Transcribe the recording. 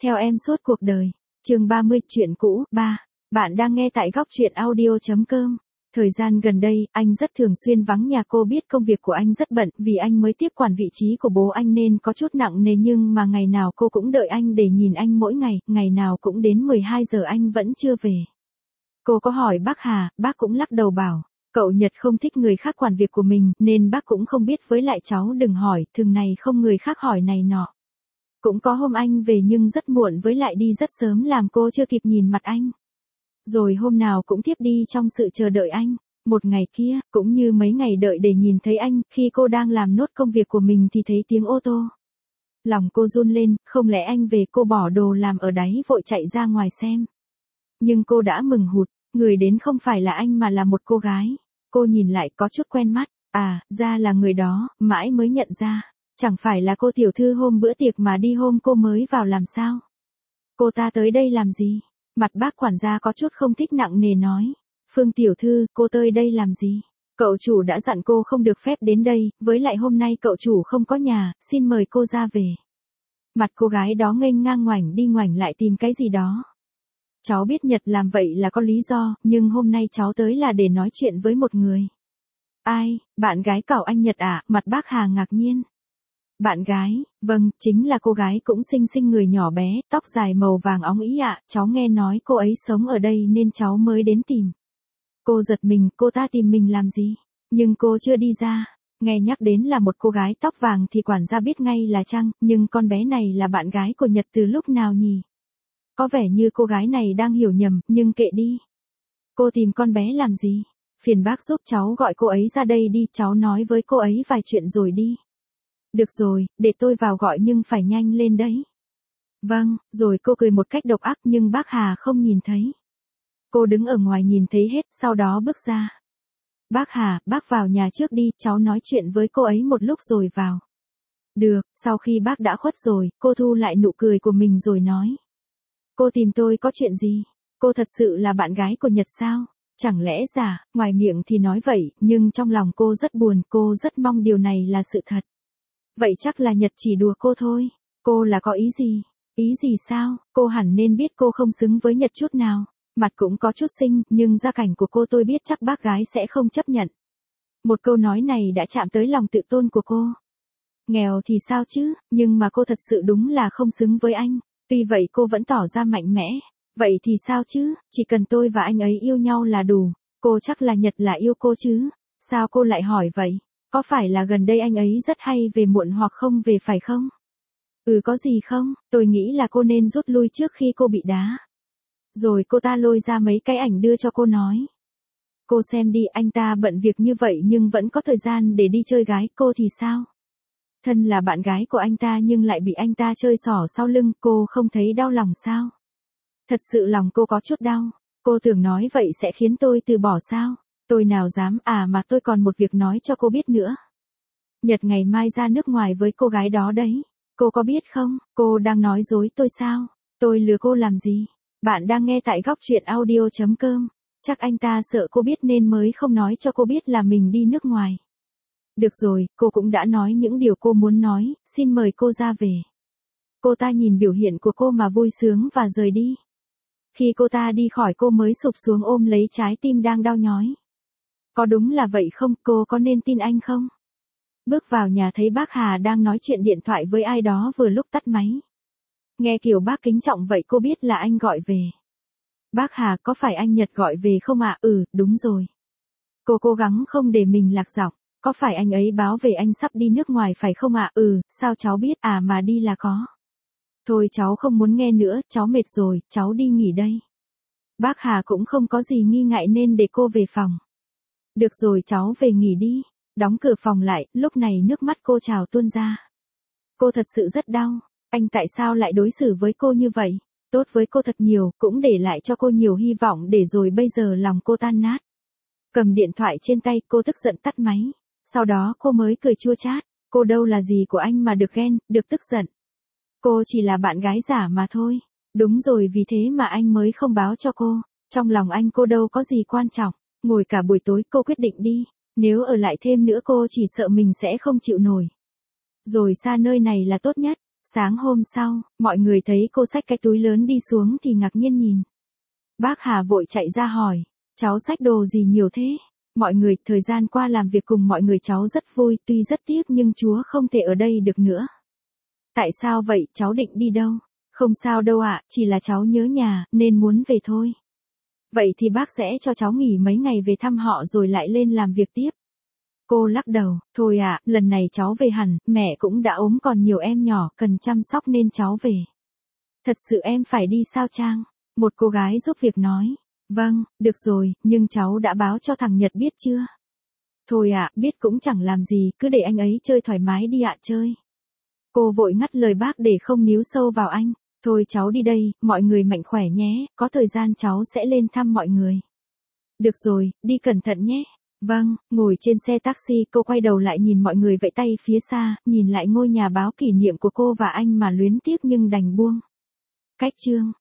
Theo em suốt cuộc đời. Chương 30, chuyện cũ, 3. Bạn đang nghe tại góc truyện audio.com. Thời gian gần đây, anh rất thường xuyên vắng nhà. Cô biết công việc của anh rất bận vì anh mới tiếp quản vị trí của bố anh nên có chút nặng nề, nhưng mà ngày nào cô cũng đợi anh để nhìn anh mỗi ngày, ngày nào cũng đến 12 giờ anh vẫn chưa về. Cô có hỏi bác Hà, bác cũng lắc đầu bảo, cậu Nhật không thích người khác quản việc của mình nên bác cũng không biết, với lại cháu đừng hỏi, thường này không người khác hỏi này nọ. Cũng có hôm anh về nhưng rất muộn, với lại đi rất sớm làm cô chưa kịp nhìn mặt anh. Rồi hôm nào cũng tiếp đi trong sự chờ đợi anh. Một ngày kia, cũng như mấy ngày đợi để nhìn thấy anh, khi cô đang làm nốt công việc của mình thì thấy tiếng ô tô. Lòng cô run lên, không lẽ anh về? Cô bỏ đồ làm ở đáy vội chạy ra ngoài xem. Nhưng cô đã mừng hụt, người đến không phải là anh mà là một cô gái. Cô nhìn lại có chút quen mắt, ra là người đó, mãi mới nhận ra. Chẳng phải là cô tiểu thư hôm bữa tiệc mà đi hôm cô mới vào làm sao? Cô ta tới đây làm gì? Mặt bác quản gia có chút không thích, nặng nề nói. Phương tiểu thư, cô tới đây làm gì? Cậu chủ đã dặn cô không được phép đến đây, với lại hôm nay cậu chủ không có nhà, xin mời cô ra về. Mặt cô gái đó nghênh ngang ngoảnh đi ngoảnh lại tìm cái gì đó. Cháu biết Nhật làm vậy là có lý do, nhưng hôm nay cháu tới là để nói chuyện với một người. Ai, bạn gái cậu anh Nhật à? Mặt bác Hà ngạc nhiên. Bạn gái, vâng, chính là cô gái cũng xinh xinh, người nhỏ bé, tóc dài màu vàng óng ý ạ, cháu nghe nói cô ấy sống ở đây nên cháu mới đến tìm. Cô giật mình, cô ta tìm mình làm gì? Nhưng cô chưa đi ra. Nghe nhắc đến là một cô gái tóc vàng thì quản gia biết ngay là Trăng, nhưng con bé này là bạn gái của Nhật từ lúc nào nhỉ? Có vẻ như cô gái này đang hiểu nhầm, nhưng kệ đi. Cô tìm con bé làm gì? Phiền bác giúp cháu gọi cô ấy ra đây đi, cháu nói với cô ấy vài chuyện rồi đi. Được rồi, để tôi vào gọi nhưng phải nhanh lên đấy. Vâng, rồi cô cười một cách độc ác nhưng bác Hà không nhìn thấy. Cô đứng ở ngoài nhìn thấy hết, sau đó bước ra. Bác Hà, bác vào nhà trước đi, cháu nói chuyện với cô ấy một lúc rồi vào. Được, sau khi bác đã khuất rồi, cô thu lại nụ cười của mình rồi nói. Cô tìm tôi có chuyện gì? Cô thật sự là bạn gái của Nhật sao? Chẳng lẽ giả, ngoài miệng thì nói vậy, nhưng trong lòng cô rất buồn, cô rất mong điều này là sự thật. Vậy chắc là Nhật chỉ đùa cô thôi. Cô là có ý gì? Ý gì sao? Cô hẳn nên biết cô không xứng với Nhật chút nào. Mặt cũng có chút xinh, nhưng gia cảnh của cô tôi biết chắc bác gái sẽ không chấp nhận. Một câu nói này đã chạm tới lòng tự tôn của cô. Nghèo thì sao chứ, nhưng mà cô thật sự đúng là không xứng với anh. Tuy vậy cô vẫn tỏ ra mạnh mẽ. Vậy thì sao chứ, chỉ cần tôi và anh ấy yêu nhau là đủ. Cô chắc là Nhật là yêu cô chứ. Sao cô lại hỏi vậy? Có phải là gần đây anh ấy rất hay về muộn hoặc không về phải không? Có gì không? Tôi nghĩ là cô nên rút lui trước khi cô bị đá. Rồi cô ta lôi ra mấy cái ảnh đưa cho cô nói. Cô xem đi, anh ta bận việc như vậy nhưng vẫn có thời gian để đi chơi gái, cô thì sao? Thân là bạn gái của anh ta nhưng lại bị anh ta chơi xỏ sau lưng, cô không thấy đau lòng sao? Thật sự lòng cô có chút đau. Cô tưởng nói vậy sẽ khiến tôi từ bỏ sao? Tôi nào dám, mà tôi còn một việc nói cho cô biết nữa. Nhật ngày mai ra nước ngoài với cô gái đó đấy. Cô có biết không, cô đang nói dối tôi sao? Tôi lừa cô làm gì? Bạn đang nghe tại góc truyện audio.com. Chắc anh ta sợ cô biết nên mới không nói cho cô biết là mình đi nước ngoài. Được rồi, cô cũng đã nói những điều cô muốn nói, xin mời cô ra về. Cô ta nhìn biểu hiện của cô mà vui sướng và rời đi. Khi cô ta đi khỏi cô mới sụp xuống ôm lấy trái tim đang đau nhói. Có đúng là vậy không, cô có nên tin anh không? Bước vào nhà thấy bác Hà đang nói chuyện điện thoại với ai đó vừa lúc tắt máy. Nghe kiểu bác kính trọng vậy cô biết là anh gọi về. Bác Hà, có phải anh Nhật gọi về không ạ? Đúng rồi. Cô cố gắng không để mình lạc giọng. Có phải anh ấy báo về anh sắp đi nước ngoài phải không ạ? Sao cháu biết? Mà đi là có. Thôi cháu không muốn nghe nữa, cháu mệt rồi, cháu đi nghỉ đây. Bác Hà cũng không có gì nghi ngại nên để cô về phòng. Được rồi, cháu về nghỉ đi. Đóng cửa phòng lại, lúc này nước mắt cô trào tuôn ra. Cô thật sự rất đau. Anh tại sao lại đối xử với cô như vậy? Tốt với cô thật nhiều, cũng để lại cho cô nhiều hy vọng, để rồi bây giờ lòng cô tan nát. Cầm điện thoại trên tay, cô tức giận tắt máy. Sau đó cô mới cười chua chát. Cô đâu là gì của anh mà được ghen, được tức giận. Cô chỉ là bạn gái giả mà thôi. Đúng rồi, vì thế mà anh mới không báo cho cô. Trong lòng anh cô đâu có gì quan trọng. Ngồi cả buổi tối cô quyết định đi. Nếu ở lại thêm nữa cô chỉ sợ mình sẽ không chịu nổi. Rồi xa nơi này là tốt nhất. Sáng hôm sau, mọi người thấy cô xách cái túi lớn đi xuống thì ngạc nhiên nhìn. Bác Hà vội chạy ra hỏi, cháu xách đồ gì nhiều thế? Mọi người, thời gian qua làm việc cùng mọi người cháu rất vui, tuy rất tiếc nhưng Chúa không thể ở đây được nữa. Tại sao vậy, cháu định đi đâu? Không sao đâu ạ, chỉ là cháu nhớ nhà, nên muốn về thôi. Vậy thì bác sẽ cho cháu nghỉ mấy ngày về thăm họ rồi lại lên làm việc tiếp. Cô lắc đầu, thôi ạ, lần này cháu về hẳn, mẹ cũng đã ốm còn nhiều em nhỏ cần chăm sóc nên cháu về. Thật sự em phải đi sao Trang? Một cô gái giúp việc nói. Vâng, được rồi, nhưng cháu đã báo cho thằng Nhật biết chưa? Thôi ạ, biết cũng chẳng làm gì, cứ để anh ấy chơi thoải mái đi ạ chơi. Cô vội ngắt lời bác để không níu sâu vào anh. Thôi cháu đi đây, mọi người mạnh khỏe nhé, có thời gian cháu sẽ lên thăm mọi người. Được rồi, đi cẩn thận nhé. Vâng, ngồi trên xe taxi cô quay đầu lại nhìn mọi người vẫy tay phía xa, nhìn lại ngôi nhà báo kỷ niệm của cô và anh mà luyến tiếc nhưng đành buông. Cách chương